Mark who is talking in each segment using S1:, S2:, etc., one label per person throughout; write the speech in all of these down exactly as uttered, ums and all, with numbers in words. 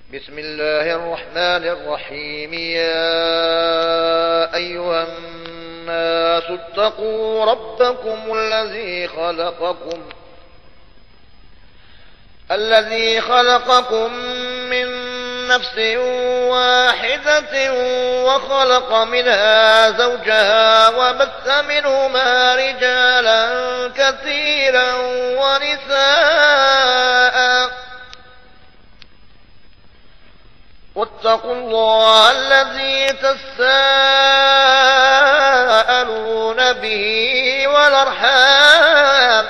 S1: بسم الله الرحمن الرحيم. يا أيها الناس اتقوا ربكم الذي خلقكم الذي خلقكم من نفس واحدة وخلق منها زوجها وبث منهما رجالا كثيرا ونساء واتقوا الله الذي تساءلون به والأرحام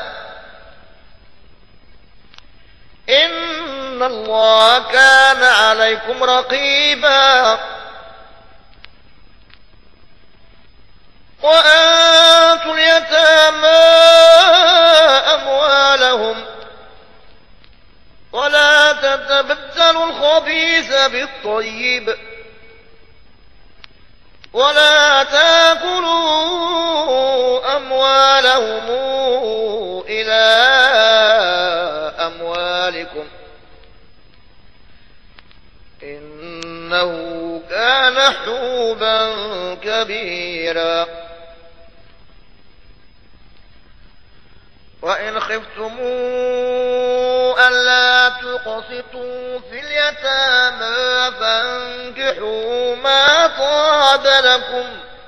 S1: إن الله كان عليكم رقيبا. وآتوا اليتامى أموالهم ولا تتبدلوا الخبيث بالطيب ولا تاكلوا أموالهم إلى أموالكم إنه كان حوبا كبيرا. وإن خفتموا ألا تقسطوا في اليتامى فانكحوا ما طاب لكم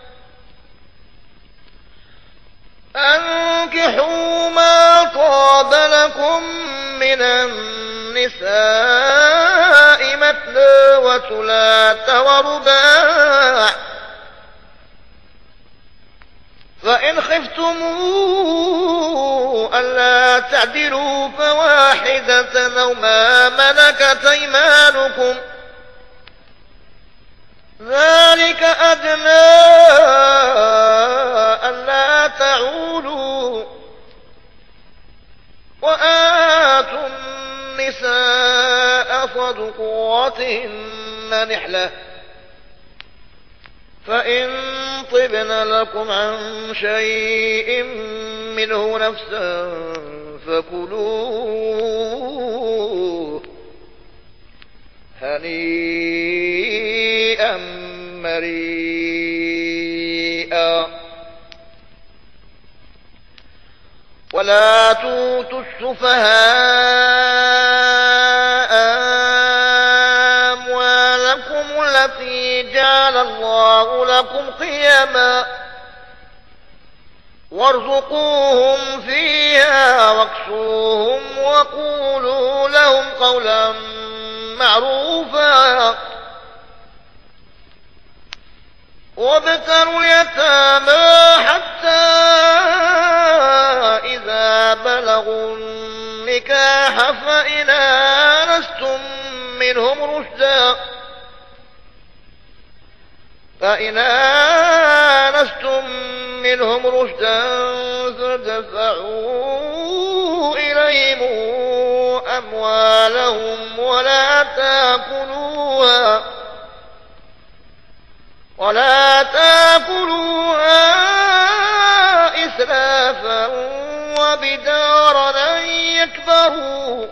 S1: أنكحوا ما طاب لكم من النساء مثنى وثلاث ورباع فإن خفتموا ألا تعدلوا فواحدة أو ما ملكت أيمانكم ذلك أدنى ألا تعولوا. وآتوا النساء صدقاتهن نحلة فإن طبن لكم عن شيء منه نفسا فكلوه هنيئا مريئا. ولا تؤتوا السفهاء أموالكم التي جعل الله لكم قيما وارزقوهم فيها واكسوهم وقولوا لهم قولا معروفا. وابتلوا اليتامى حتى إذا بلغوا النكاح فإن آنستم منهم رشدا فإن آنستم منهم رشدا فادفعوا إليهم أموالهم ولا تأكلوها ولا تأكلوها إسرافا وبدارا أن يكبروا.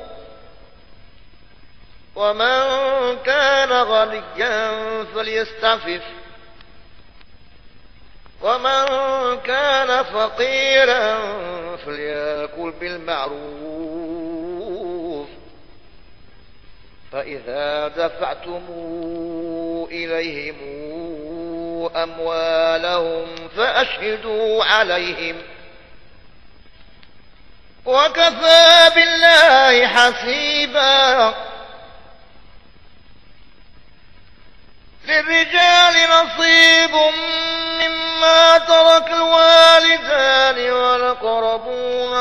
S1: ومن كان غنيا فليستعفف ومن كان فقيرا فليأكل بالمعروف. فإذا دفعتم إليهم أموالهم فأشهدوا عليهم وكفى بالله حسيبا. للرجال نصيب مما ترك الوالدان والأقربون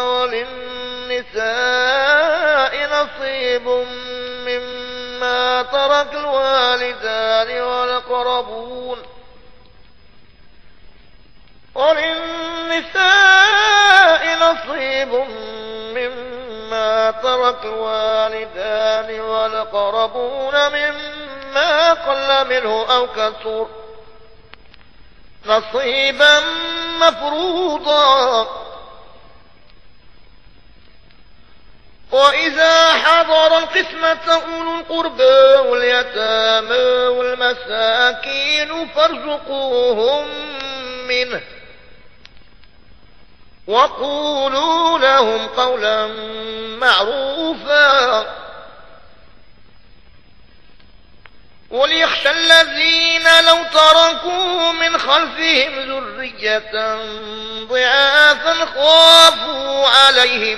S1: وللنساء نصيب مما ترك الوالدان والأقربون وللنساء نصيب مما ترك الوالدان والأقربون مما قل منه أو كثر نصيبا مفروضا. وإذا حضر القسمة أولو القربى واليتامى والمساكين فارزقوهم منه وقولوا لهم قولا معروفا وليخشى الذين لو تركوا من خلفهم ذرية ضعافا خافوا عليهم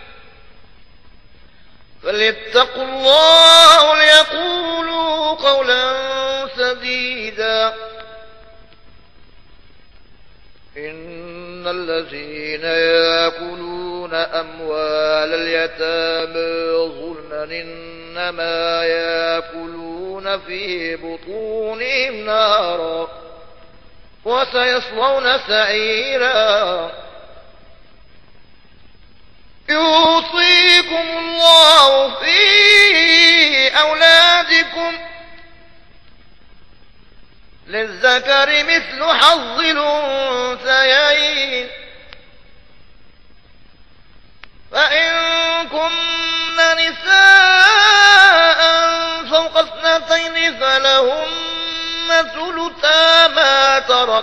S1: فليتقوا الله وليقولوا قولا سديدا إن الذين يأكلون أموال اليتامى ظلما إنما يأكلون في بطونهم نارا وسيصلون سعيرا يوصيكم الله في أولادكم للذكر مثل حظ الأنثيين فإن كن نساء فوق اثنتين فلهن ثلثا ما ترك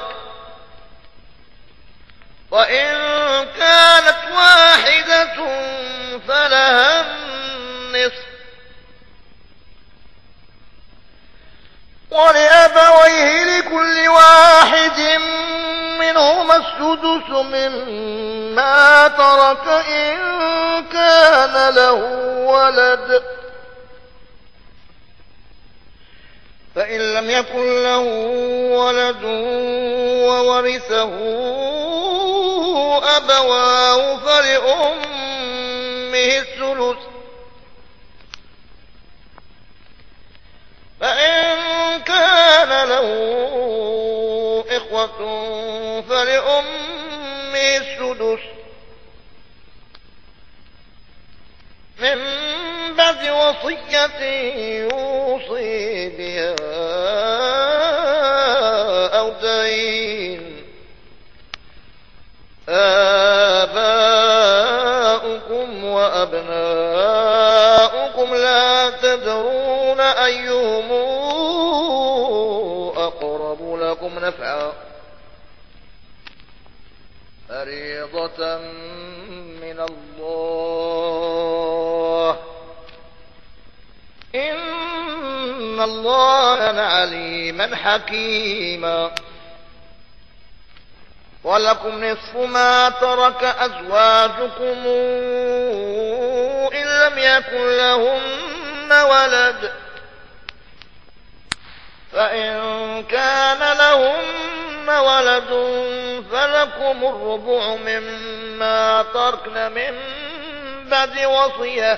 S1: وإن كانت واحدة فلها النصف ولأبويه لكل واحد منهما السدس مما ترك إن كان له ولد فإن لم يكن له ولد وورثه أبواه فلأمه الثلث فإن كان له إخوة فلأمه السدس من بعد وصية يوصي بها أو دين آباؤكم وأبناؤكم لا تدرون أيهم أقرب لكم نفعا فريضة من الله إن الله كان عليما حكيما ولكم نصف ما ترك أزواجكم إن لم يكن لهن ولد فإن كان لهن ولد فلكم الربع مما تركن من بعد وصية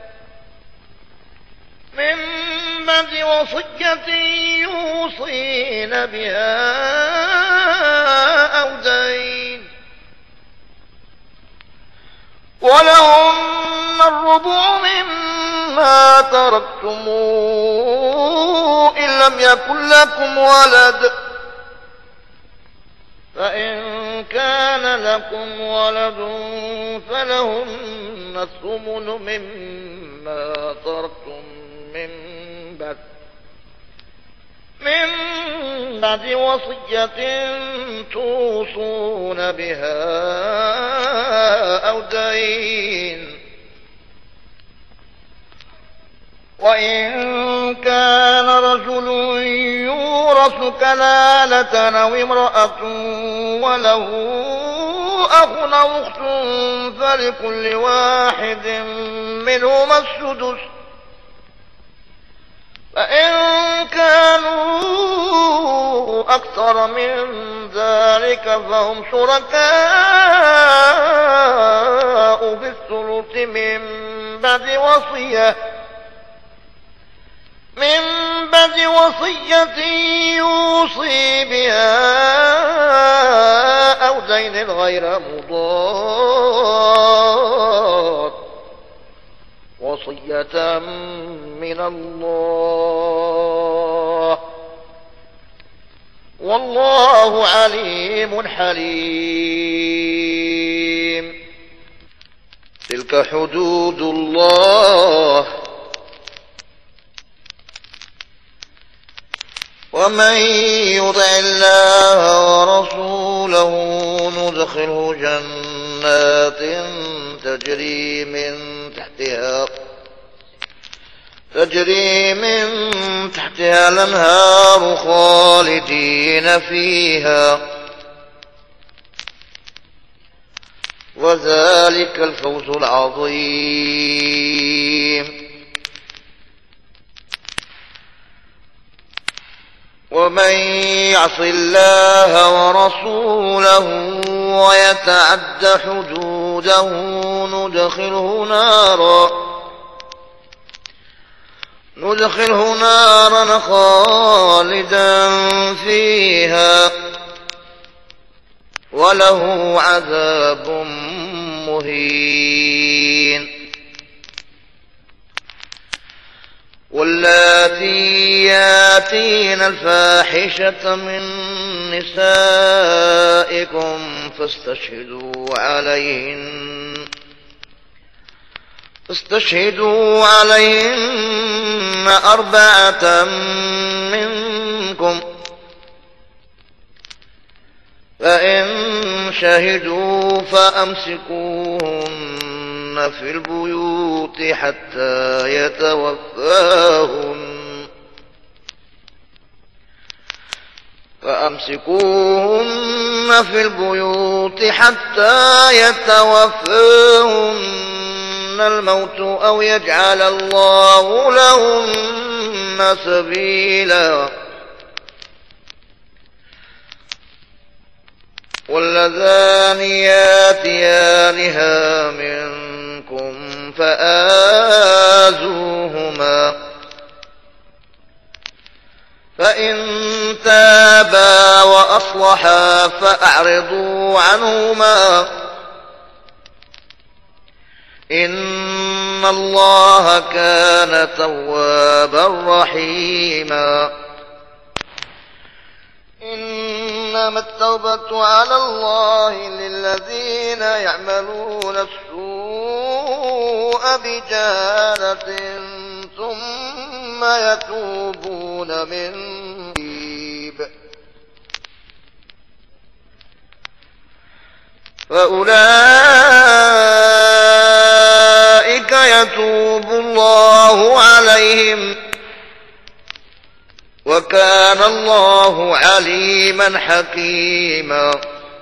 S1: من بعد وصية يوصين بها أو دين ولهن الربع مما تركتم إن لم يكن لكم ولد فإن كان لكم ولد فلهن الثمن مما تركتم من بعد من بعد وصية توصون بها أو دين وإن كان رجل يورث كلالة أو امرأة وله أخ أو أخت فلكل واحد منهما السدس فإن كانوا أكثر من ذلك فهم شركاء في الثلث من بعد وصية من بعد وصية يوصي بها أو دين غير مضار وصية من الله والله عليم حليم. تلك تلك حدود الله ومن يطع الله ورسوله ندخله جنات تجري من تحتها تجري من تحتها الأنهار خالدين فيها وذلك الفوز العظيم. ومن يعص الله ورسوله ويتعد حدوده ندخله نارا ندخله نارا خالدا فيها وله عذاب مهين. واللاتي ياتين الفاحشة من نسائكم فاستشهدوا عليهن فاستشهدوا عليهن أربعة منكم فإن شهدوا فأمسكوهن في البيوت حتى يتوفاهن فأمسكوهن في البيوت حتى يتوفاهن الموت أو يجعل الله لهن سبيلا. واللذان ياتيانها منكم فآذوهما فإن تابا وأصلحا فأعرضوا عنهما إن الله كان توابا رحيما. إنما التوبة على الله للذين يعملون السوء بجهالة ثم يتوبون من قريب فأولئك يتوب الله عليهم وكان الله عليما حكيما.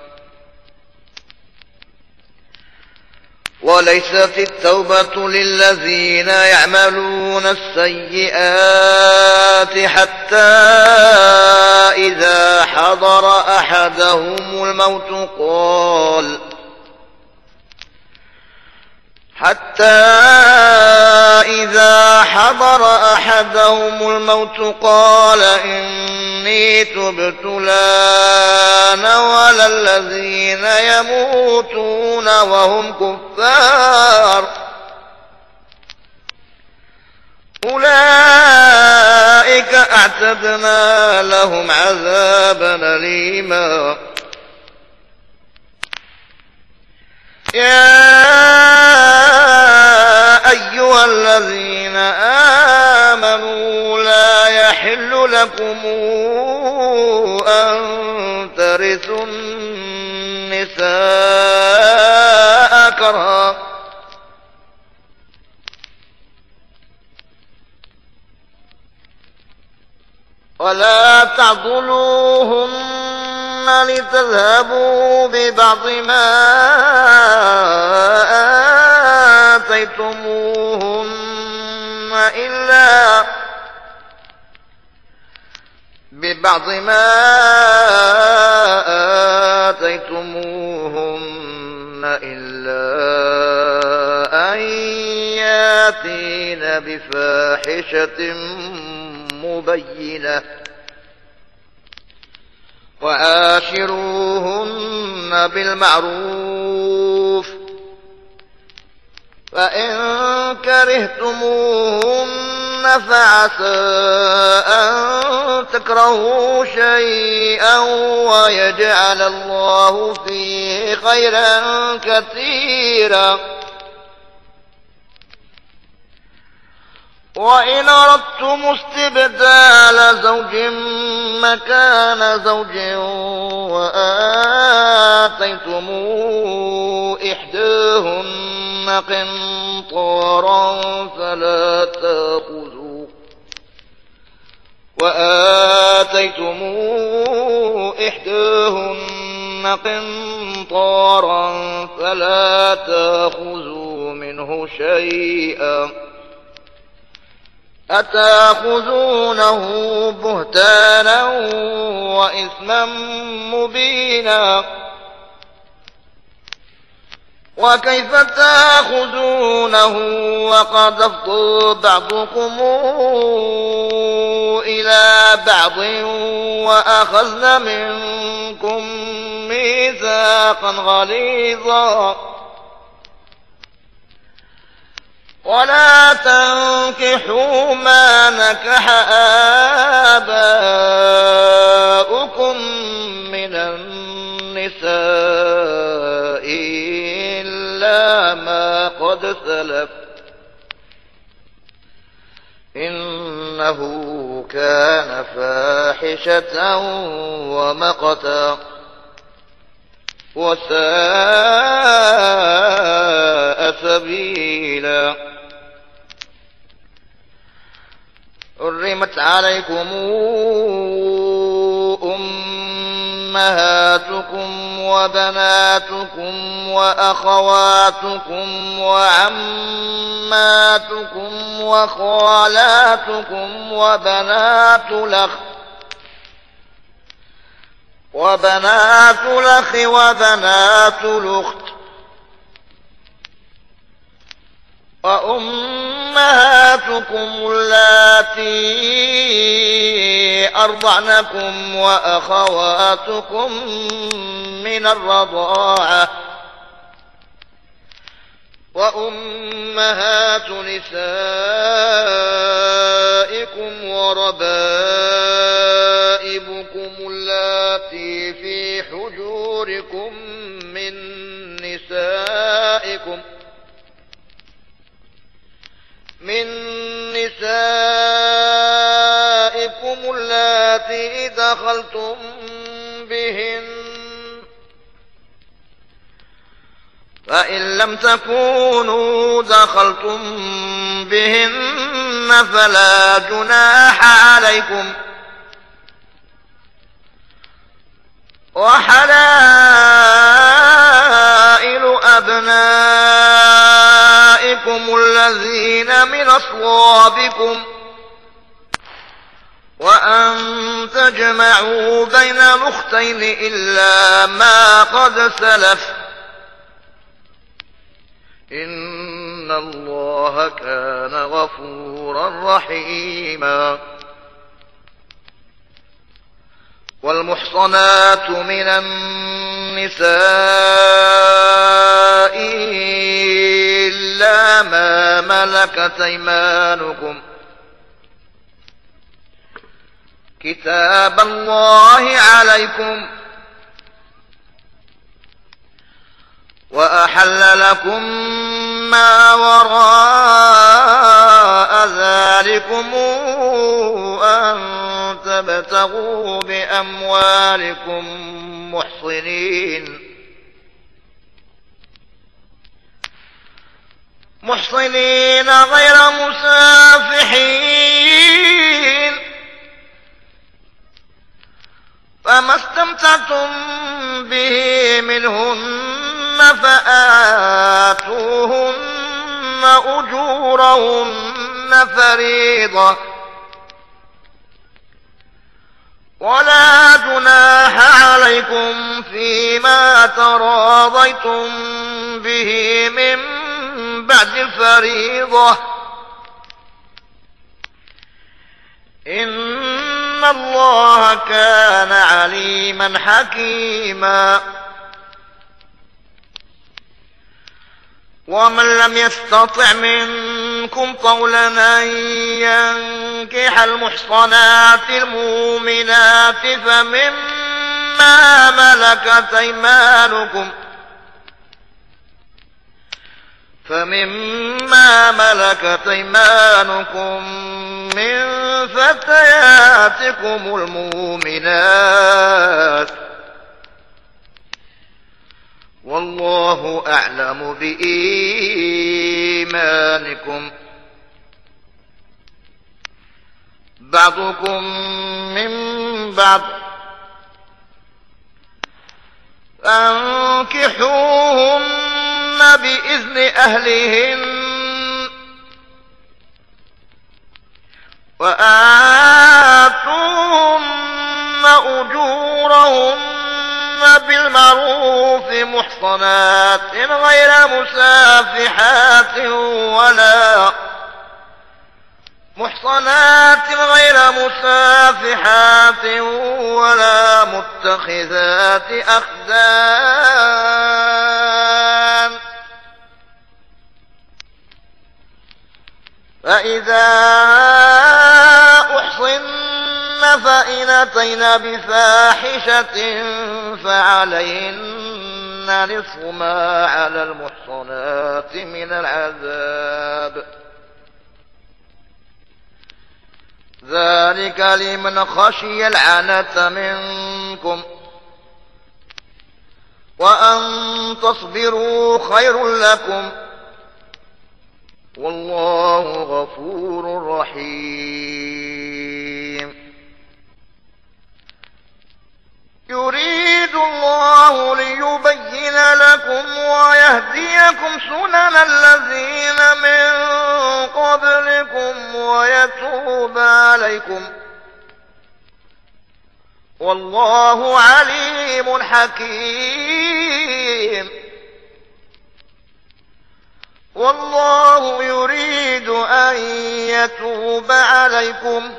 S1: وليست التوبة للذين يعملون السيئات حتى إذا حضر أحدهم الموت قال حتى إذا حضر أحدهم الموت قال إني تبت الآن ولا الذين يموتون وهم كفار أولئك أعتدنا لهم عذابا أليما. يا أيها الذين آمنوا لا يحل لكم أن ترثوا النساء كرها ولا تعضلوهن لتذهبوا ببعض ما آتيتموهن إلا ببعض ما آتيتموهن إلا أن ياتين بفاحشة مبينة وعاشروهن بالمعروف فإن كرهتموهن فعسى أن تكرهوا شيئا ويجعل الله فيه خيرا كثيرا وإن أردتم استبدال زوج مكان زوج وآتيتم إحداهن قنطارا فلا تأخذوا وآتيتم إحداهن قنطارا فلا تأخذوا منه شيئا أتأخذونه بهتانا وإثما مبينا وكيف تأخذونه وقد أفضى بعضكم إلى بعض وأخذن منكم ميثاقا غليظا ولا تنكحوا ما نكح آباؤكم من النساء إلا ما قد سلف إنه كان فاحشة ومقتا وساء سبيلا حرمت عليكم أمهاتكم وبناتكم وأخواتكم وعماتكم وخالاتكم وبنات الأخ وبنات الأخ وبنات الأخت وأمهاتكم اللاتي أرضعنكم وأخواتكم من الرضاعة وأمهات نسائكم وربائبكم اللاتي في حجوركم من نسائكم من نسائكم اللاتي دخلتم بهن فإن لم تكونوا دخلتم بهن فلا جناح عليكم وحلائل أبنائكم الذين من أصلابكم وأن تجمعوا بين الأختين إلا ما قد سلف إن الله كان غفورا رحيما والمحصنات من النساء إلا ما ملكت أيمانكم كتاب الله عليكم وأحل لكم ما وراء ذلكم أن تبتغوا بأموالكم محصنين محصنين غير مسافحين فما استمتعتم به منهن فآتوهن أجورهن فريضة ولا جناح عليكم فيما تراضيتم به من بعد الفريضة إن الله كان عليما حكيما ومن لم يستطع منكم طولا أن ينكح المحصنات المؤمنات فمما ملكت أيمانكم فمما ملكت أيمانكم من فتياتكم المؤمنات والله أعلم بإيمانكم بعضكم من بعض فانكحوهن بإذن أهلهن وآتوهن أجورهن بالمعروف محصنات غير مسافحات ولا محصنات غير مسافحات ولا متخذات أخدان فإذا أحصن فإن أتين بفاحشة فعليهن نصف ما على المحصنات من العذاب ذلك لمن خشي العنة منكم وأن تصبروا خير لكم والله غفور رحيم يريد الله ليبين لكم ويهديكم سنن الذين من قبلكم ويتوب عليكم والله عليم حكيم والله يريد أن يتوب عليكم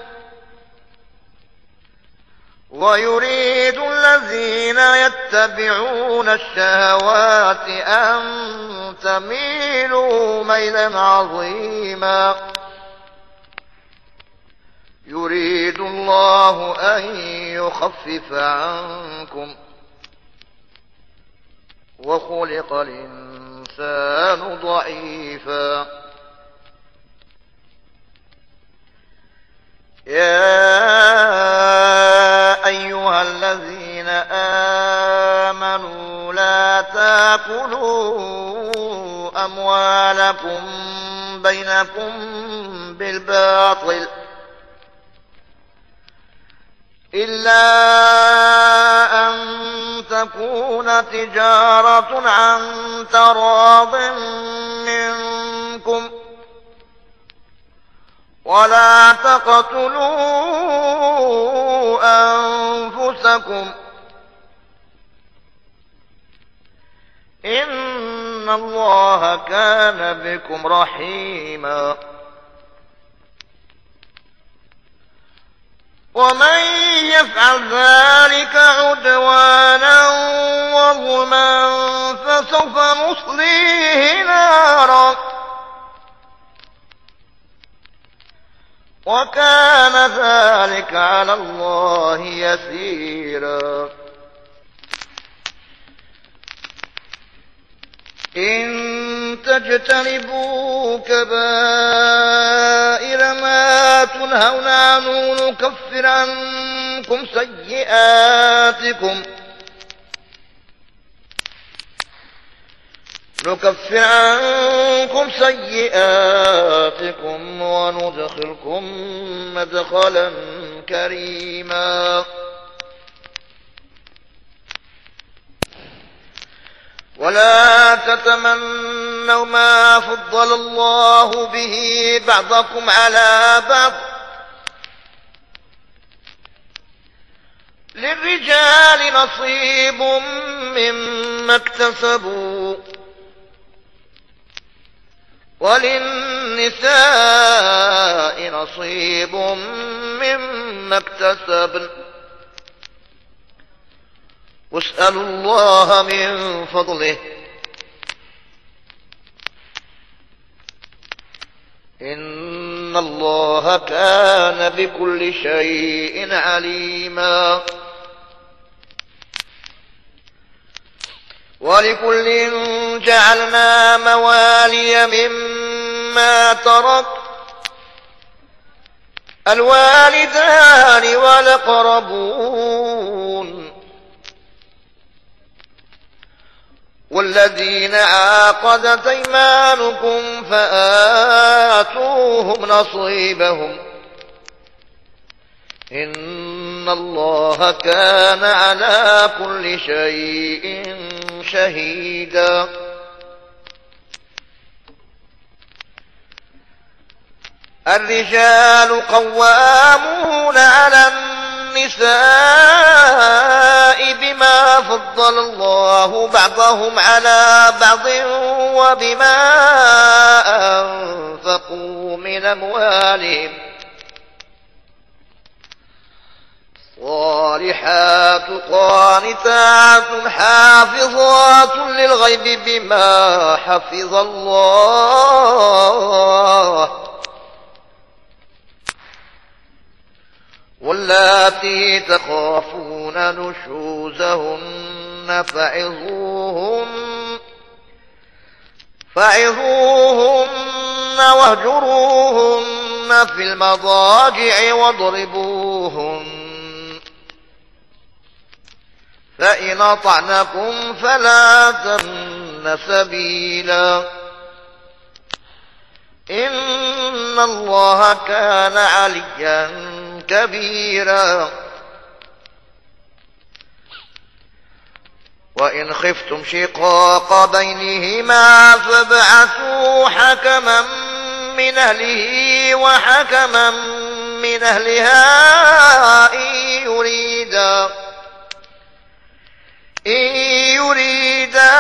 S1: ويريد الذين يتبعون الشهوات أن تميلوا ميلا عظيما يريد الله أن يخفف عنكم وخلق الإنسان ضعيفا يا أيها الذين آمنوا لا تأكلوا أموالكم بينكم بالباطل إلا أن تكون تجارة عن تراض منكم ولا تقتلوا أنفسكم إن الله كان بكم رحيما ومن يفعل ذلك عدوانا وظلما فسوف نصليه نارا وكان ذلك على الله يسيرا إن تجتنبوا كبائر ما تنهون عنه نكفر عنكم سيئاتكم نكفر عنكم سيئاتكم وندخلكم مدخلا كريما ولا تتمنوا ما فضل الله به بعضكم على بعض للرجال نصيب مما اكتسبوا وللنساء نصيب مما اكتسبن واسألوا الله من فضله إن الله كان بكل شيء عليما ولكل جعلنا موالي مما ترك الوالدان والأقربون والذين عاقدت أيمانكم فآتوهم نصيبهم إن الله كان على كل شيء شهيدا. الرجال قوامون على النساء بما فضل الله بعضهم على بعض وبما أنفقوا من أموالهم. صالحات قانتات حافظات للغيب بما حفظ الله. واللاتي تخافون نشوزهن فعظوهن فعظوهن واهجروهن في المضاجع واضربوهن فإن أطعنكم فلا تبغوا سبيلا إن الله كان عليا كبيرا. وإن خفتم شقاق بينهما فابعثوا حكما من أهله وحكما من أهلها إن يريدا إن يريدا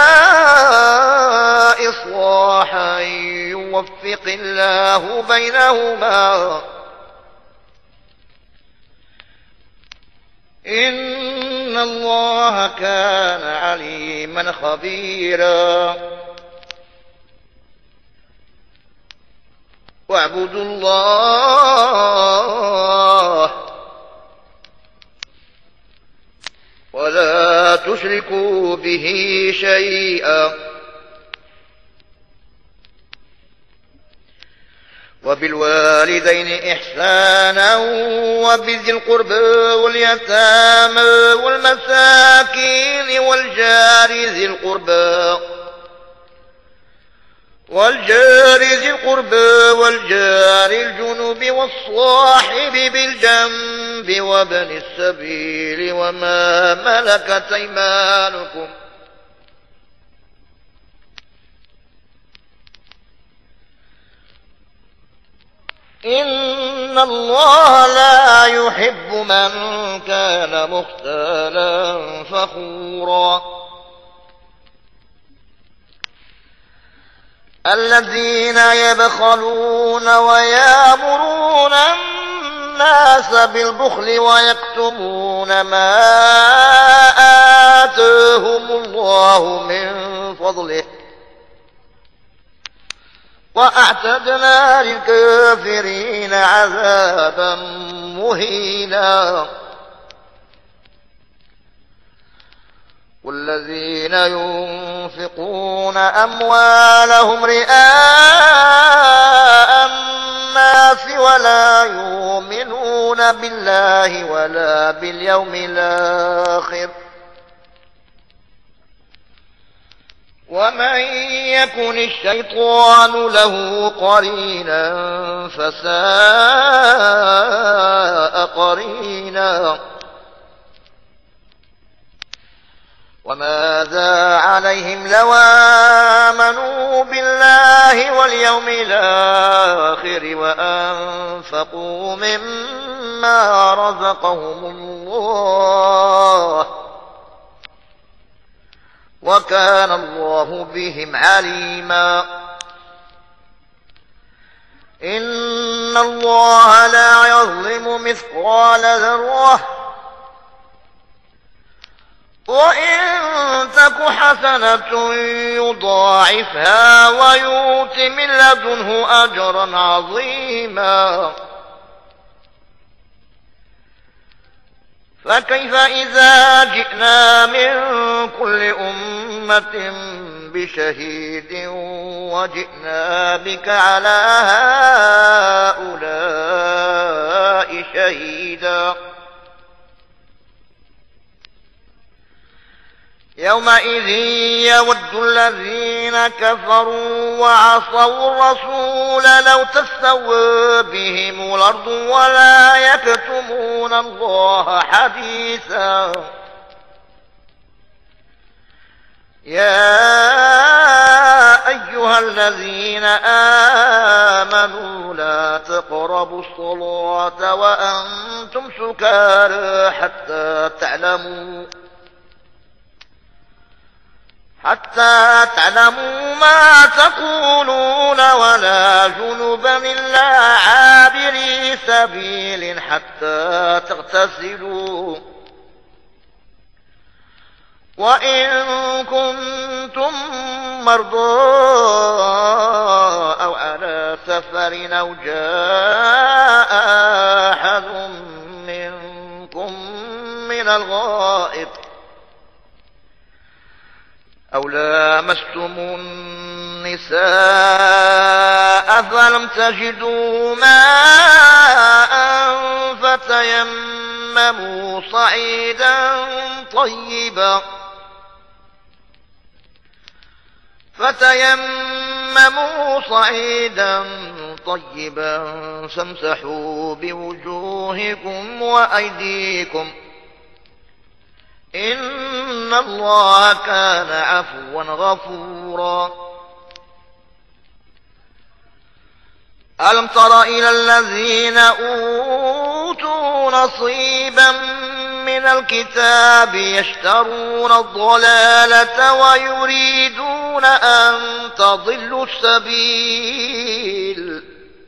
S1: إصلاحا يوفق الله بينهما إن الله كان عليما خبيرا. واعبدوا الله ولا تشركوا به شيئا وبالوالدين إحسانا وبذي القربى واليتامى والمساكين والجار ذي القربى والجار ذي القربى والجار الجنب والصاحب بالجنب وابن السبيل وما ملكت أيمانكم إن الله لا يحب من كان مختالا فخورا. الذين يبخلون ويأمرون الناس بالبخل ويكتمون ما آتاهم الله من فضله وأعتدنا للكافرين عذابا مهينا. والذين ينفقون أموالهم رئاء الناس ولا يؤمنون بالله ولا باليوم الآخر ومن يكن الشيطان له قرينا فساء قرينا. وماذا عليهم لو آمنوا بالله واليوم الآخر وأنفقوا مما رزقهم الله وكان الله بهم عليما. إن الله لا يظلم مثقال ذرة وإن تك حسنة يضاعفها ويؤت من لدنه أجرا عظيما. فكيف إذا جئنا من كل أمة أمة بشهيد وجئنا بك على هؤلاء شهيدا يومئذ يود الذين كفروا وعصوا الرسول لو تسوى بهم الأرض ولا يكتمون الله حديثا يا أيها الذين آمنوا لا تقربوا الصلاة وأنتم سكارى حتى تعلموا حتى تعلموا ما تقولون ولا جنبا إلا عابري سبيل حتى تغتسلوا وإن كنتم مرضى أو على سفر أو جاء أحد منكم من الغائط أو لامستم النساء فلم تجدوا ماء فتيمموا صعيدا طيبا فتيمموا صعيدا طيبا فامسحوا بوجوهكم وأيديكم إن الله كان عفوا غفورا ألم تر إلى الذين أوتوا نصيبا من الكتاب يشترون الضلالة ويريدون أن تضلوا السبيل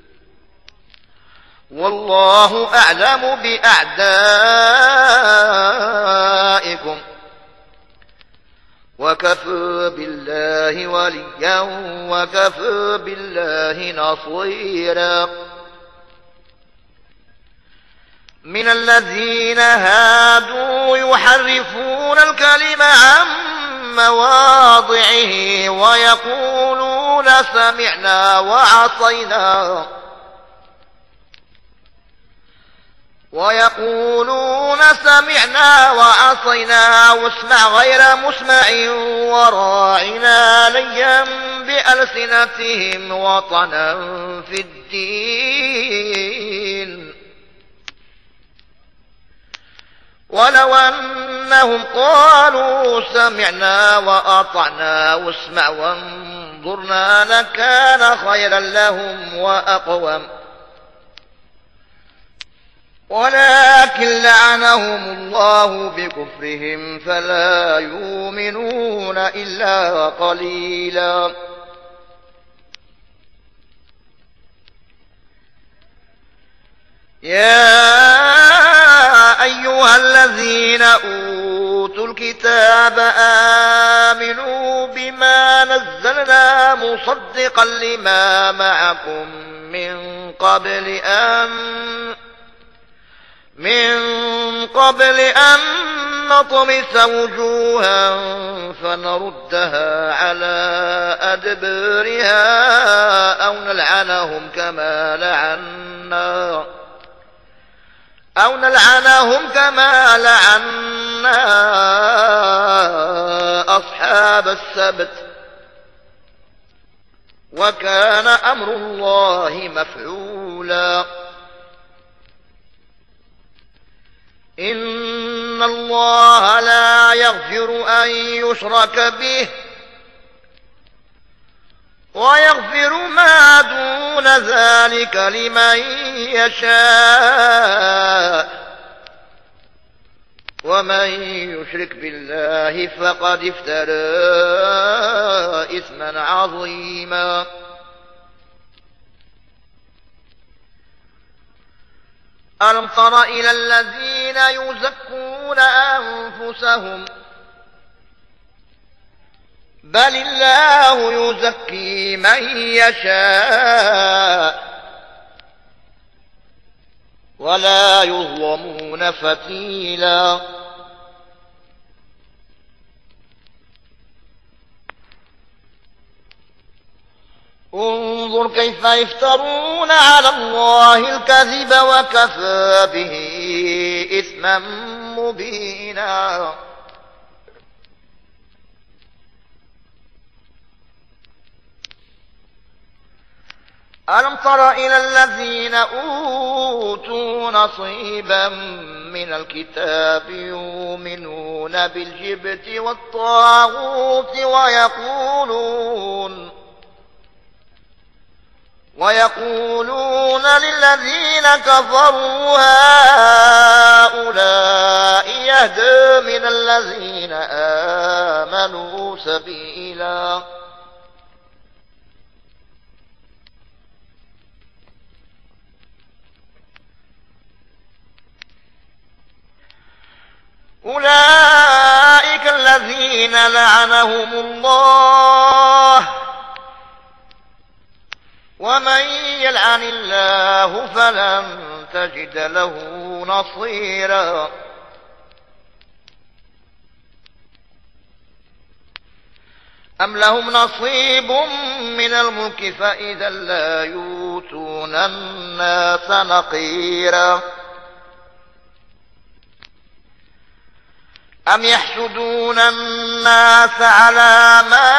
S1: والله أعلم بأعدائكم وكفى بالله وليا وكفى بالله نصيرا من الذين هادوا يحرفون الكلم عن مواضعه ويقولون سمعنا وعصينا ويقولون سمعنا وعصينا واسمع غير مسمع وراعنا ليا بألسنتهم وطنا في الدين ولو أنهم قالوا سمعنا وأطعنا واسمع وانظرنا لكان خيرا لهم وأقوم ولكن لعنهم الله بكفرهم فلا يؤمنون إلا قليلا يا أيها الذين أوتوا الكتاب آمنوا بما نزلنا مصدقا لما معكم من قبل أن من قبل أن نطمس وجوها فنردها على أدبارها أو نلعنهم كما لعنا أو نلعنهم كما لعنا أصحاب السبت وكان أمر الله مفعولا إن الله لا يغفر أن يشرك به ويغفر ما دون ذلك لمن يشاء ومن يشرك بالله فقد افترى إثما عظيما ألم تر إلى الذين يزكون أنفسهم بل الله يزكي من يشاء ولا يظلمون فتيلا انظر كيف يفترون على الله الكذب وكفى به إثما مبينا. ألم تر إلى الذين أوتوا نصيبا من الكتاب يؤمنون بالجبت والطاغوت ويقولون ويقولون للذين كفروا هؤلاء يهدى من الذين آمنوا سبيلا. أولئك الذين لعنهم الله ومن يلعن الله فلن تجد له نصيرا. أم لهم نصيب من الملك فإذا لا يؤتون الناس نقيرا. أم يحسدون الناس على ما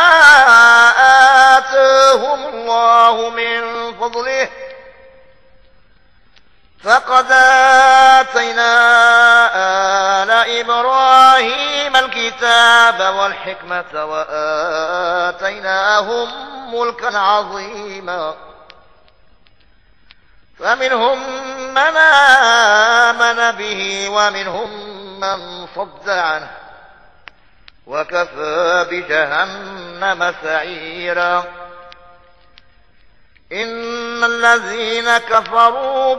S1: آتاهم الله من فضله فقد آتينا آل إبراهيم الكتاب والحكمة وآتيناهم ملكا عظيما. فمنهم من آمن به ومنهم من صد عنه وكفى بجهنم سعيرا. إن الذين كفروا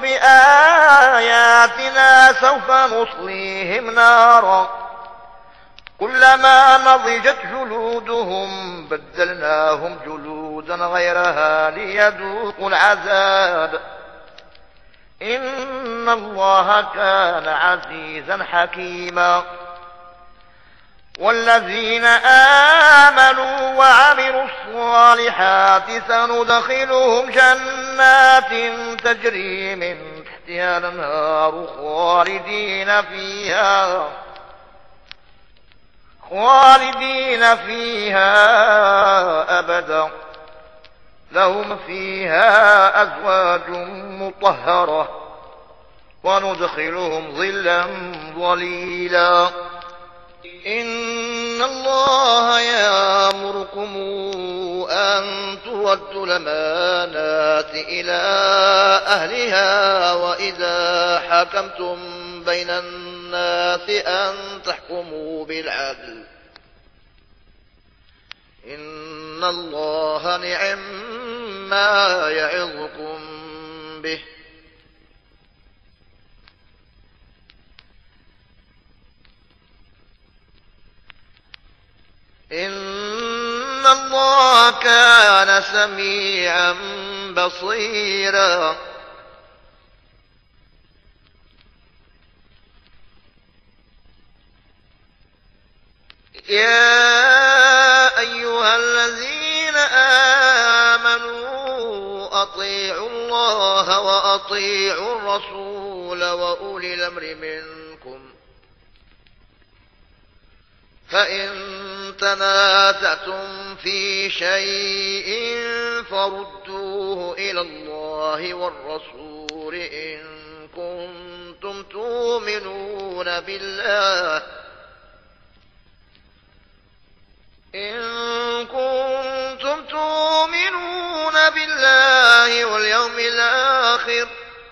S1: بآياتنا سوف نصليهم نارا كلما نضجت جلودهم بدلناهم جلودا غيرها ليذوقوا العذاب إن الله كان عزيزا حكيما. والذين آمنوا وعملوا الصالحات سندخلهم جنات تجري من تحتها الأنهار خالدين فيها خالدين فيها أبدا لهم فيها أزواج مطهرة وندخلهم ظلا ظليلا. إن الله يأمركم أن تودوا الأمانات إلى أهلها وإذا حكمتم بين الناس أن تحكموا بالعدل إن الله نعم ما يعظكم به إن الله كان سميعا بصيرا. يا أيها الذين آمنوا أطيعوا الله وأطيعوا الرسول وأولي الأمر منكم فإن تنازعتم في شيء فردوه إلى الله والرسول إن كنتم تؤمنون بالله إن كنتم تؤمنون بالله واليوم الآخر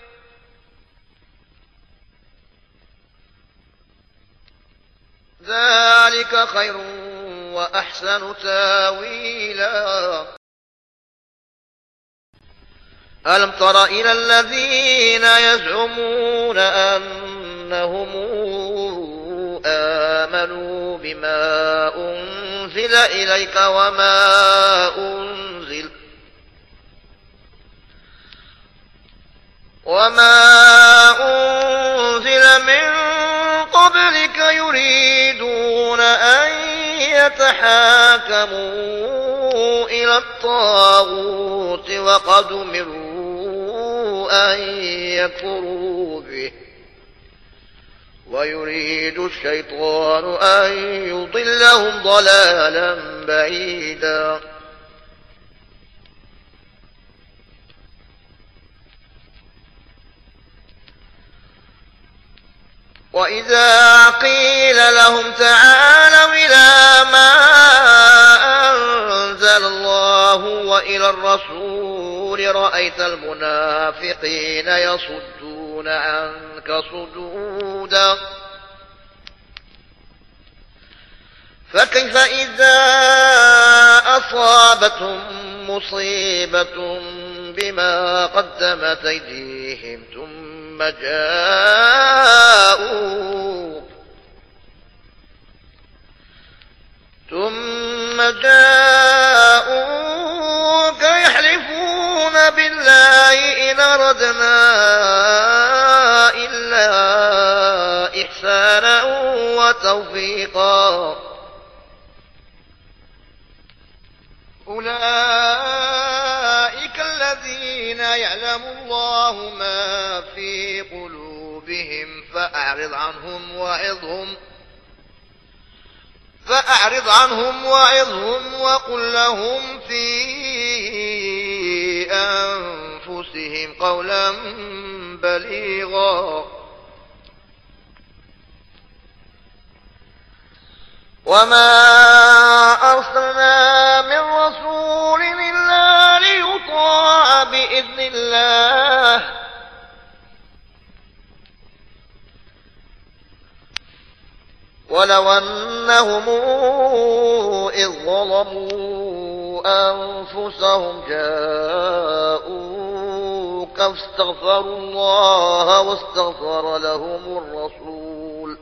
S1: ذلك خير وأحسن تاويلا. ألم تر إلى الذين يزعمون أنهم آمنوا بما أنزل إليك وما أنزل وما أنزل من قبلك يريدون أن يتحاكموا إلى الطاغوت وقد أمروا أن يكفروا به ويريد الشيطان أن يضلهم ضلالا بعيدا. وإذا قيل لهم تعالوا إلى ما أنزل الله وإلى الرسول رأيت المنافقين يصدون عنك صدودا فكيف إذا أصابتهم مصيبة بما قدمت أيديهم ثم جاءوك ثم جاءوك يحلفون بالله إن أردنا إلا إحسانا وتوفيقا أولئك الذين يعلم الله ما في قلوبهم فأعرض عنهم وعظهم فأعرض عنهم وعظهم وقل لهم في أنفسهم قولا بليغا وما أرسلنا من رسول إلا ليطاع بإذن الله ولو أنهم إذ ظلموا أنفسهم جاءوك فاستغفروا الله واستغفر لهم الرسول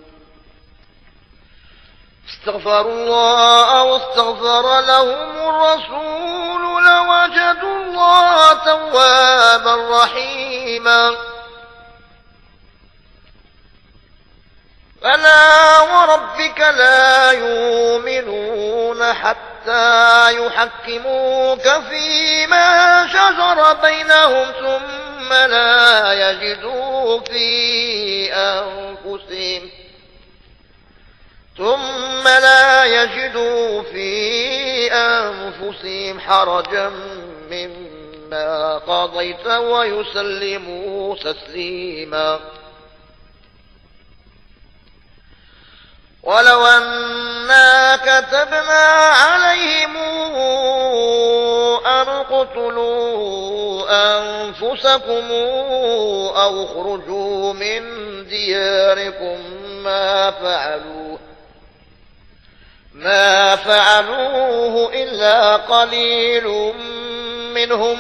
S1: استغفروا الله واستغفر لهم الرسول لوجدوا الله توابا رحيما فلا وربك لا يؤمنون حتى يحكموك فيما شجر بينهم ثم لا يجدوا في أنفسهم ثم لا يجدوا في أنفسهم حرجا مما قضيت ويسلموا تسليما ولو أنا كتبنا عليهم أن اقتلوا أنفسكم أو اخرجوا من دياركم ما فعلوه ما فعلوه إلا قليل منهم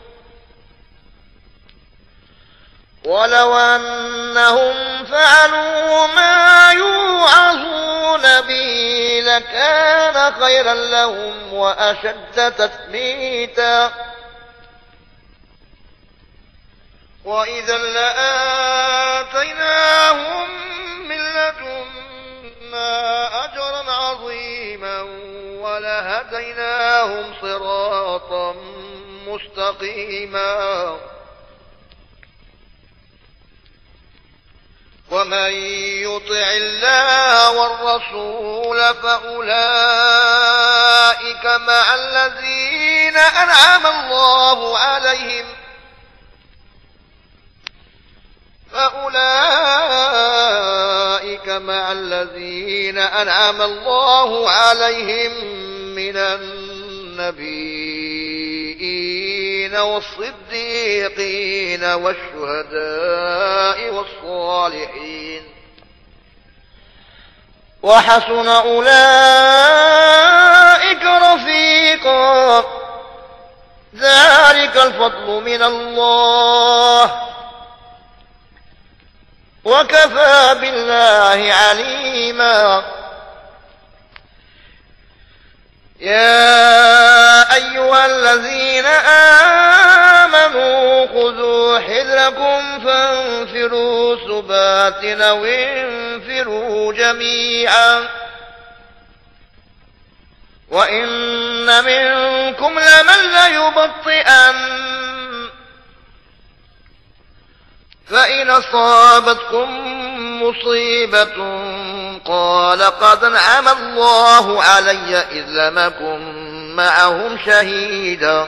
S1: ولو أنهم فعلوا ما يوعظون به لكان خيرا لهم وأشد تثبيتا وإذا لآتيناهم من لدنا أجرا عظيما ولهديناهم صراطا مستقيما ومن يطع الله والرسول فأولئك مع الذين أنعم الله عليهم فأولئك مع الذين أنعم الله عليهم من النبيين والصديقين والشهداء والصالحين وحسن أولئك رفيقا ذلك الفضل من الله وكفى بالله عليما يا أيها الذين آمنوا خذوا حذركم فانفروا ثبات أو انفروا جميعا وإن منكم منكم لمن ليبطئن فإن أصابتكم مصيبة قال قد أنعم الله علي إذ لم أكن معهم شهيدا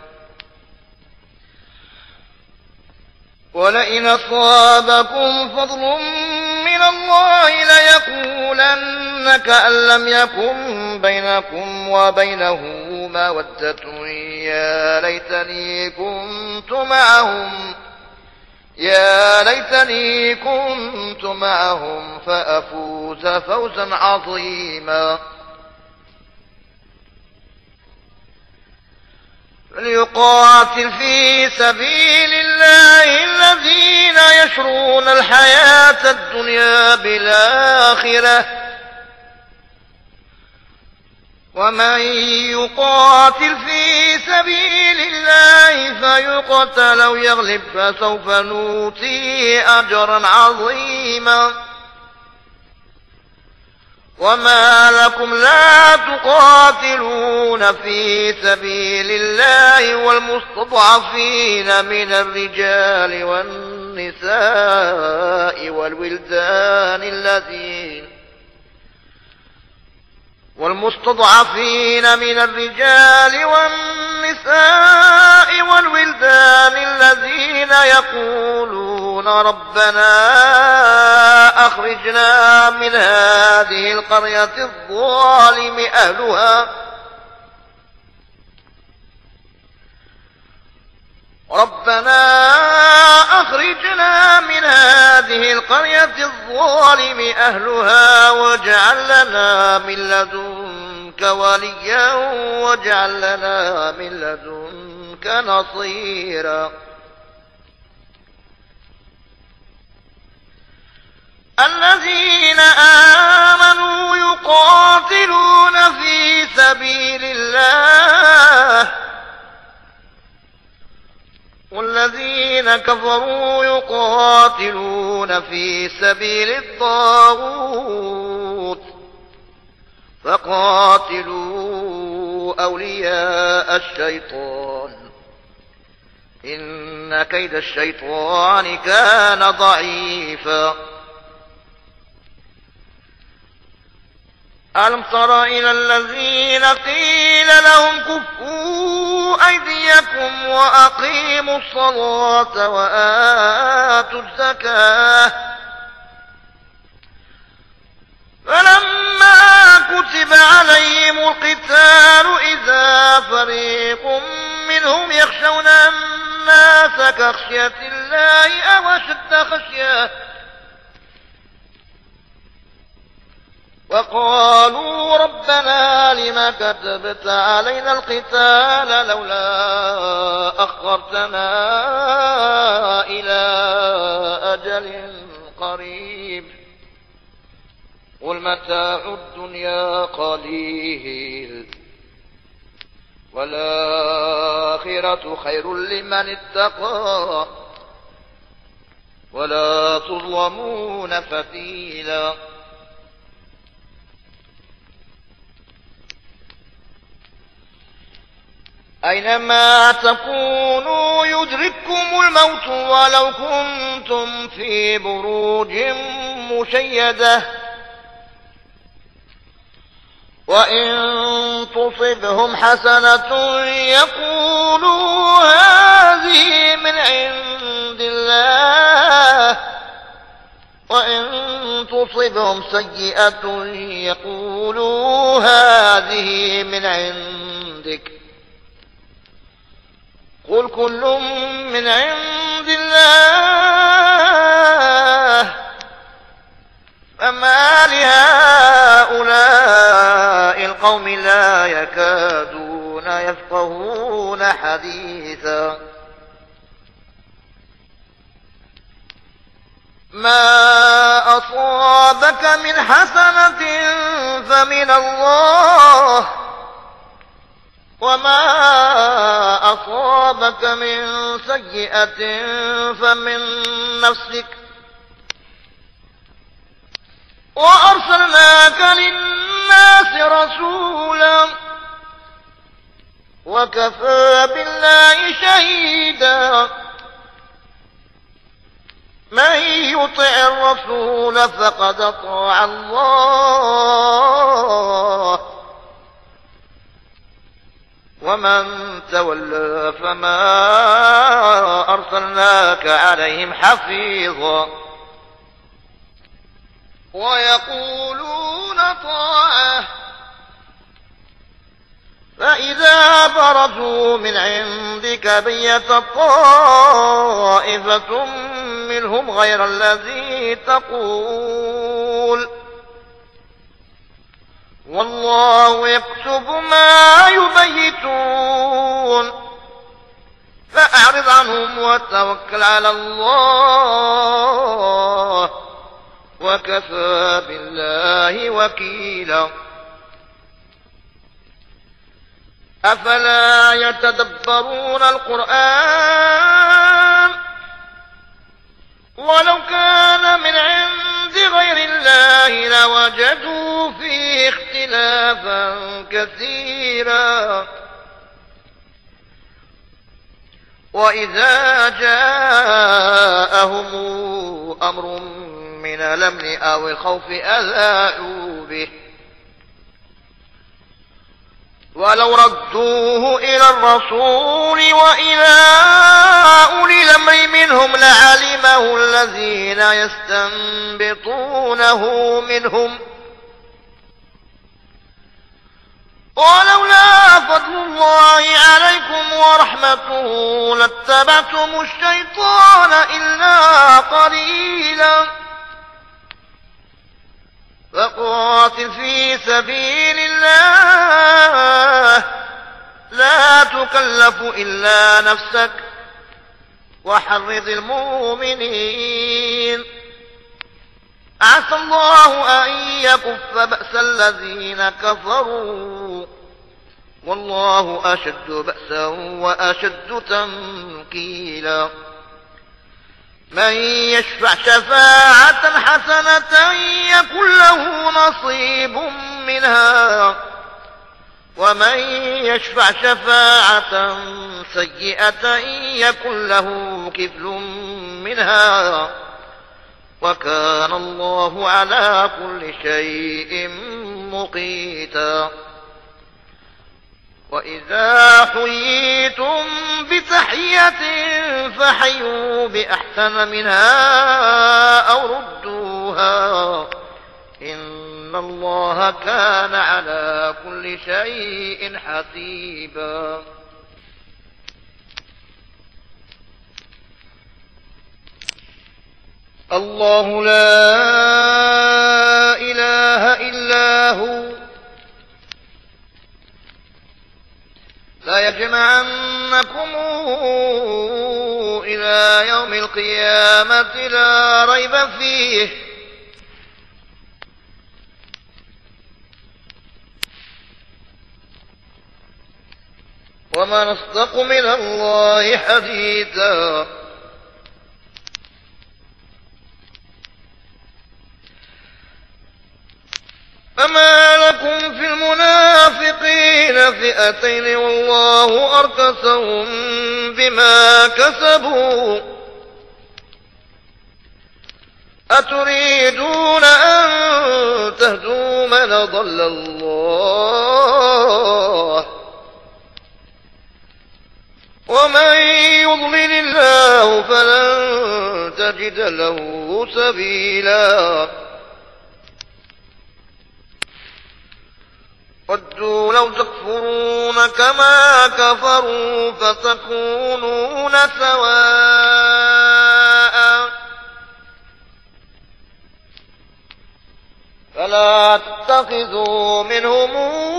S1: ولئن أصابكم فضل من الله ليقولن كأن لم يكن بينكم وبينه مودة يا ليتني كنت معهم يا ليتني كنت معهم فأفوز فوزا عظيما فليقاتل في سبيل الله الذين يشرون الحياة الدنيا بالآخرة ومن يقاتل في سبيل الله فيقتل أو يغلب فسوف نؤتيه أجرا عظيما وما لكم لا تقاتلون في سبيل الله والمستضعفين من الرجال والنساء والولدان الذين والمستضعفين من الرجال والنساء والولدان الذين يقولون ربنا أخرجنا من هذه القرية الظالم أهلها ربنا أخرجنا من هذه القرية الظالم أهلها واجعل لنا من لدنك وليا واجعل لنا من لدنك نصيرا الذين آمنوا يقاتلون في سبيل الله والذين كفروا يقاتلون في سبيل الطاغوت فقاتلوا أولياء الشيطان إن كيد الشيطان كان ضعيفا ألم تر إلى الذين قيل لهم كفوا أيديكم وأقيموا الصلاة وآتوا الزكاة فلما كتب عليهم القتال إذا فريق منهم يخشون الناس كخشية الله أو أشد خشية وقالوا ربنا لم كتبت علينا القتال لولا أخرتنا إلى أجل قريب قل متاع الدنيا قليل والآخرة خير لمن اتقى ولا تظلمون فتيلا أينما تكونوا يدرككم الموت ولو كنتم في بروج مشيدة وإن تصبهم حسنة يقولوا هذه من عند الله وإن تصبهم سيئة يقولوا هذه من عندك قل كل من عند الله فما لهؤلاء القوم لا يكادون يفقهون حديثا ما أصابك من حسنة فمن الله وما أصابك من سيئة فمن نفسك وأرسلناك للناس رسولا وكفى بالله شهيدا. من يطع الرسول فقد أطاع الله، ومن تولى فما أرسلناك عليهم حفيظا. ويقولون طاعة فإذا برزوا من عندك بيت طائفة منهم غير الذي تقول، والله يكتب ما يبيتون، فأعرض عنهم وتوكل على الله، وكفى بالله وكيلا. أفلا يتدبرون القرآن ولو كان من عند غير الله لوجدوا فيه اختلافا كثيرا. وإذا جاءهم أمر من الأمن أو الخوف أذاعوا به، ولو ردوه إلى الرسول وإلى أولي الأمر منهم لعلمه الذين يستنبطونه منهم، ولولا فضل الله عليكم ورحمته لاتبعتم الشيطان إلا قليلا. فقاتل في سبيل الله لا تكلف إلا نفسك وحرض المؤمنين، عسى الله أن يكف بأس الذين كفروا، والله أشد بأسا وأشد تنكيلا. من يشفع شفاعة حسنة يكن له نصيب منها، ومن يشفع شفاعة سيئة يكن له كفل منها، وكان الله على كل شيء مقيتا. وإذا حييتم بتحية فحيوا بأحسن منها أو ردوها، إن الله كان على كل شيء حسيبا. الله لا إله إلا هو، لا يجمعنكم إلى يوم القيامة لا ريب فيه، ومن أصدق من الله حديثا. فما لكم في المنافقين فئتين والله أركسهم بما كسبوا، أتريدون أن تهدوا من ضل الله، ومن يضلل الله فلن تجد له سبيلا. ودوا لو تكفرون كما كفروا فتكونون سواء، فلا تتخذوا منهم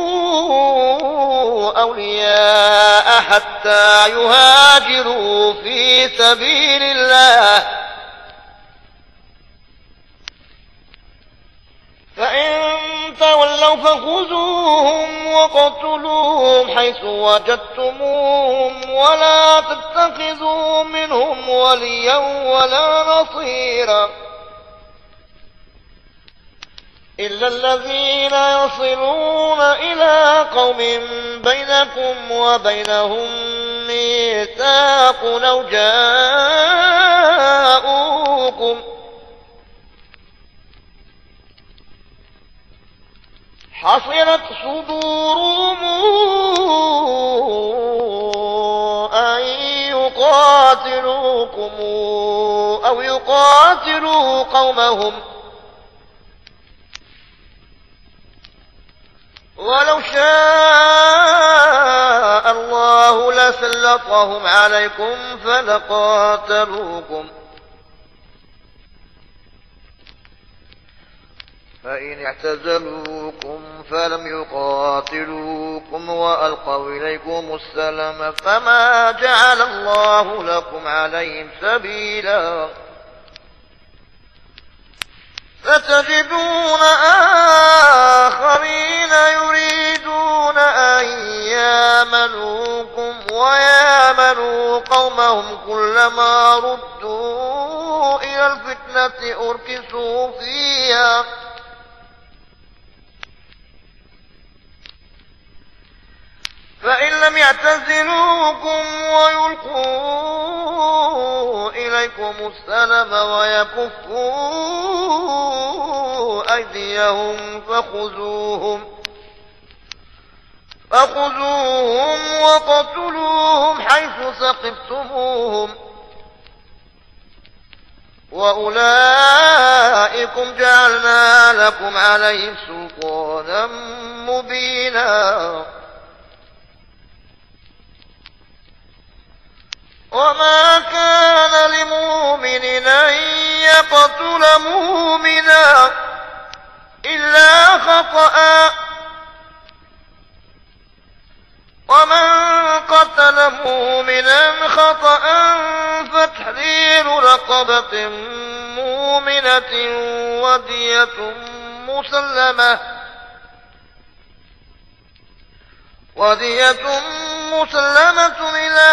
S1: أولياء حتى يهاجروا في سبيل الله، فإن تولوا فخذوهم وقتلوهم حيث وجدتموهم، ولا تتخذوا منهم وليا ولا نصيرا إلا الذين يصلون إلى قوم بينكم وبينهم ميثاق أو جاءوكم حصرت صدورهم أن يقاتلوكم أو يقاتلوا قومهم ولو شاء الله لسلطهم عليكم فلقاتلوكم فإن اعتزلوكم فلم يقاتلوكم وألقوا إليكم السلام فما جعل الله لكم عليهم سبيلا فتجدون آخرين يريدون أن يامنوكم ويامنوا قومهم كلما ردوا إلى الفتنة أركسوا فيها فإن لم يعتزلوكم ويلقوا إليكم السلم ويكفوا أيديهم فخذوهم فخذوهم وقتلوهم حيث ثقفتموهم وأولئكم جعلنا لكم عليهم سلطانا مبينا وما كان لمؤمن أن يقتل مؤمنا إلا خطأ ومن قتل مؤمنا خطأ فتحرير رقبة مؤمنة ودية مسلمة ودية مسلمة إلى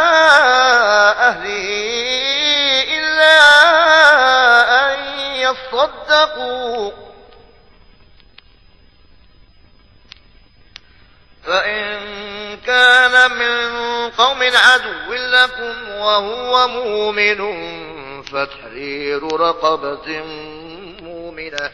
S1: أهله إلا أن يصدقوا فإن كان من قوم عدو لكم وهو مؤمن فتحرير رقبة مؤمنة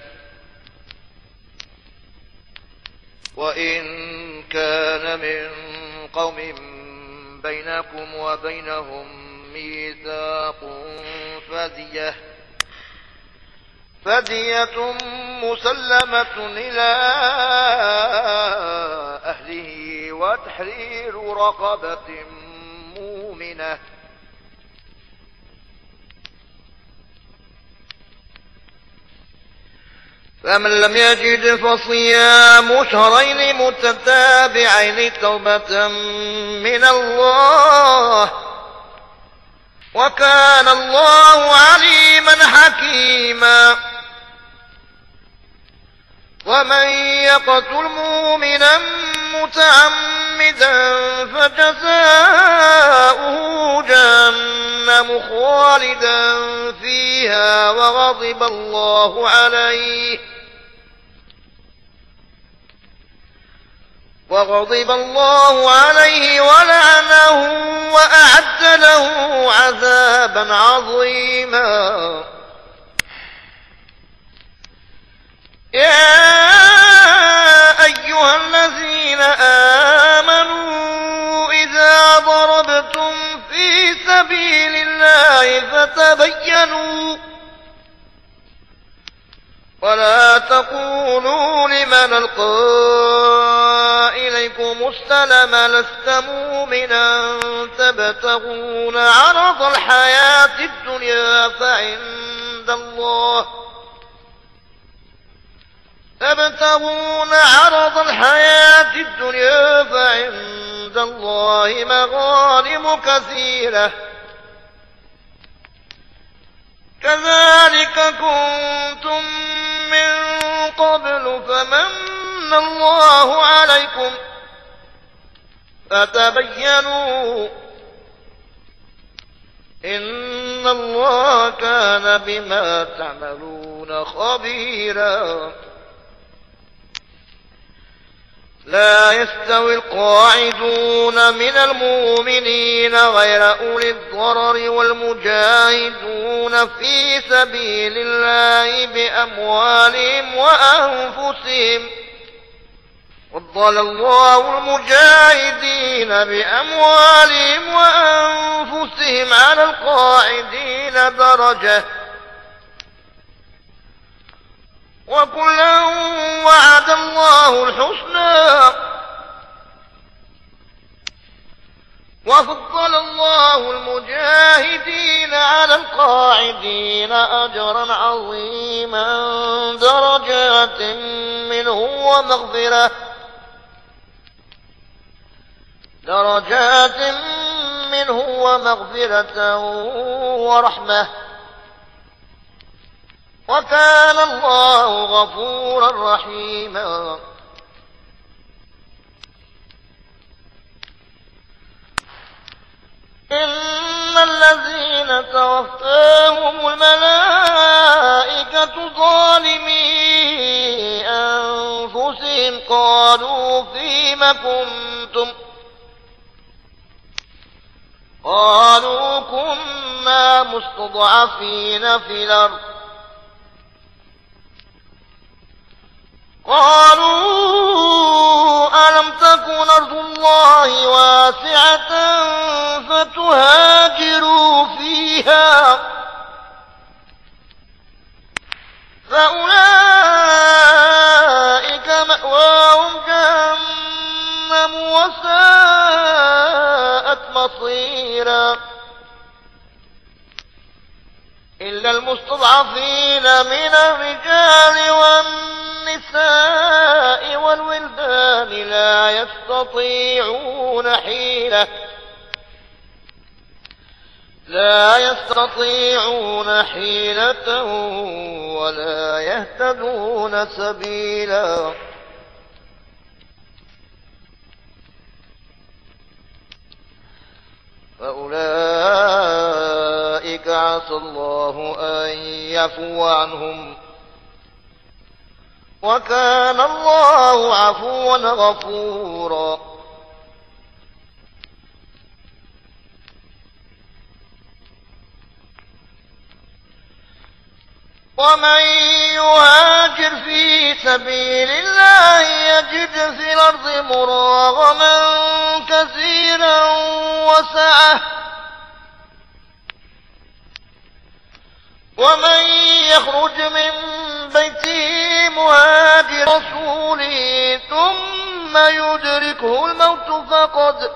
S1: وإن كان من قوم بينكم وبينهم ميثاق فدية فدية مسلمة إلى أهله وتحرير رقبة مؤمنة فمن لم يجد فصيام شهرين متتابعين توبة من الله وكان الله عليما حكيما ومن يقتل مؤمنا متعمدا فجزاؤه جهنم خالدا فيها وغضب الله عليه وغضب الله عليه ولعنه وأعد له عذابا عظيما يا أيها الذين آمنوا إذا ضربتم في سبيل الله فتبينوا ولا تقولوا لمن ألقى إليكم السلام لست مؤمنا تبتغون عرض الحياة الدنيا فعند الله تبتغون عرض الحياة الدنيا فعند الله مغانم كثيرة كذلك كنتم من قبل فمن الله عليكم فتبينوا إن الله كان بما تعملون خبيرا لا يستوي القاعدون من المؤمنين غير أولي الضرر والمجاهدون في سبيل الله بأموالهم وأنفسهم. فضل الله المجاهدين بأموالهم وأنفسهم على القاعدين درجة، وكلا وعد الله الحسنى. وفضل الله المجاهدين على القاعدين أجرا عظيما درجات منه ومغفرة درجات منه ومغفرة ورحمة، وكان الله غفورا رحيما. إن الذين توفاهم الملائكة ظالمي أنفسهم قالوا فيم كنتم قالوا كنا مستضعفين في الأرض قالوا ألم تكن أرض الله واسعة فتهاجروا فيها فأولئك مأواهم جهنم وساءت مصيرا إلا المستضعفين من الرجال والنساء والولدان لا يستطيعون حيلة لا يستطيعون حيلة ولا يهتدون سبيلا. فأولئك عسى الله أن يعفو عنهم، وكان الله عفوا غفورا. ومن يهاجر في سبيل الله يجد في الأرض مراغما كثيرا وسعة، ومن يخرج من بيته مهاجر رسوله ثم يدركه الموت فقد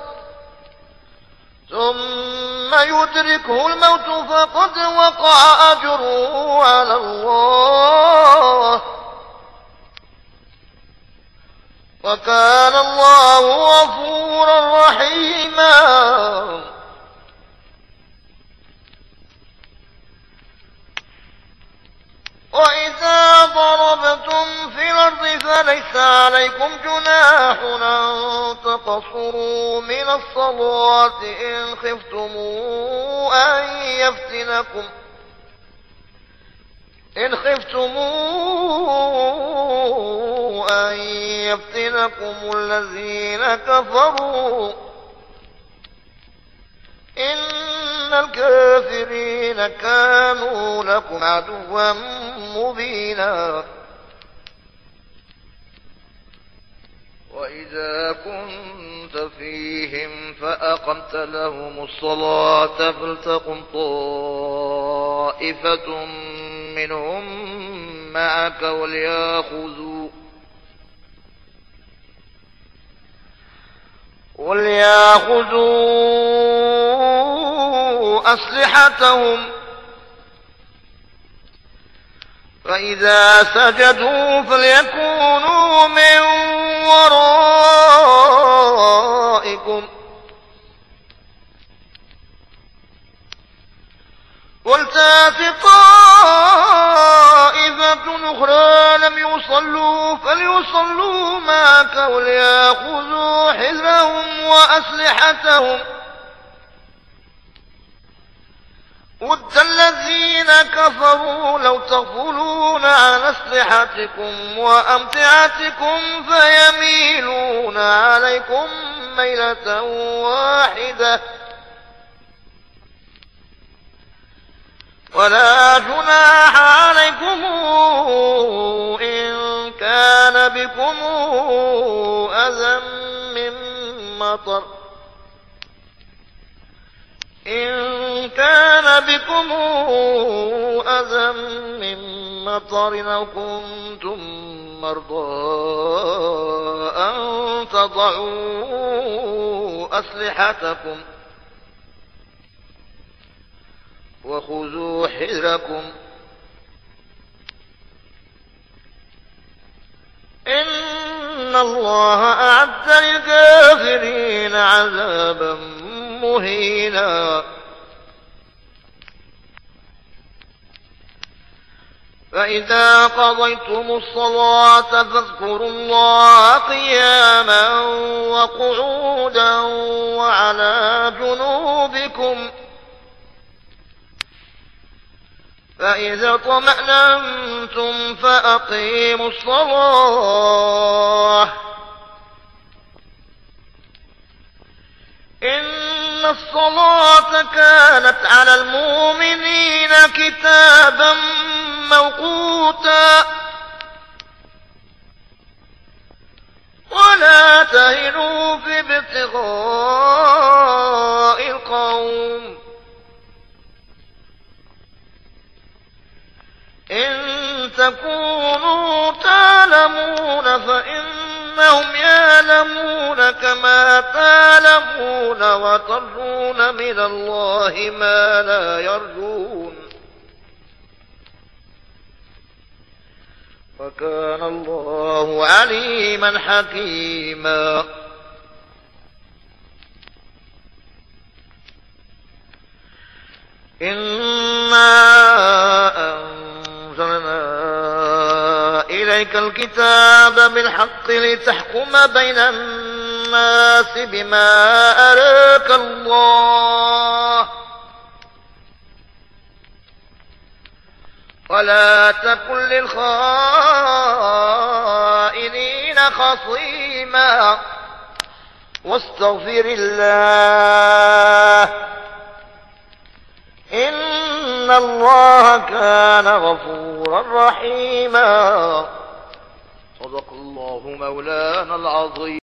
S1: ثم يدركه الموت فقد وقع أجره على الله، وكان الله غفورا رحيما. وإذا ضربتم في الأرض فليس عليكم جناح أن تقصروا من الصلاة إن خفتم أن يفتنكم إن خفتم أن يفتنكم الذين كفروا إن الكافرين كانوا لكم عدوا مبينا. وإذا كنت فيهم فأقمت لهم الصلاة فلتقم طائفة منهم معك وليأخذوا وليأخذوا أسلحتهم، فإذا سجدوا فليكونوا من ورائكم ولتأت طائفة أخرى لم يصلوا فليصلوا معك وليأخذوا حذرهم وأسلحتهم. ود الذين كفروا لو تغفلون عن أسلحتكم وأمتعتكم فيميلون عليكم ميلة واحدة ولا جناح عليكم إن كان بكم أذى من مطر إن كان بكم أذى من مطر أو كنتم مرضى أن تضعوا أسلحتكم وخذوا حذركم إن الله أعد للكافرين عذابا مهينا فإذا قضيتم الصلاة فاذكروا الله قياما وقعودا وعلى جنوبكم فإذا اطمأننتم فأقيموا الصلاة إن الصلاة كانت على المؤمنين كتابا موقوتا ولا تهنوا في ابتغاء القوم إن تكونوا تعلمون فإنهم يعلمون كما تعلمون وترجون من الله ما لا يرجون وكان الله عليما حكيما إنا أنزلنا إليك الكتاب بالحق لتحكم بين الناس بما أراك الله ولا تكن للخائنين خصيما واستغفر الله إن الله كان غفورا رحيما صدق الله مولانا العظيم.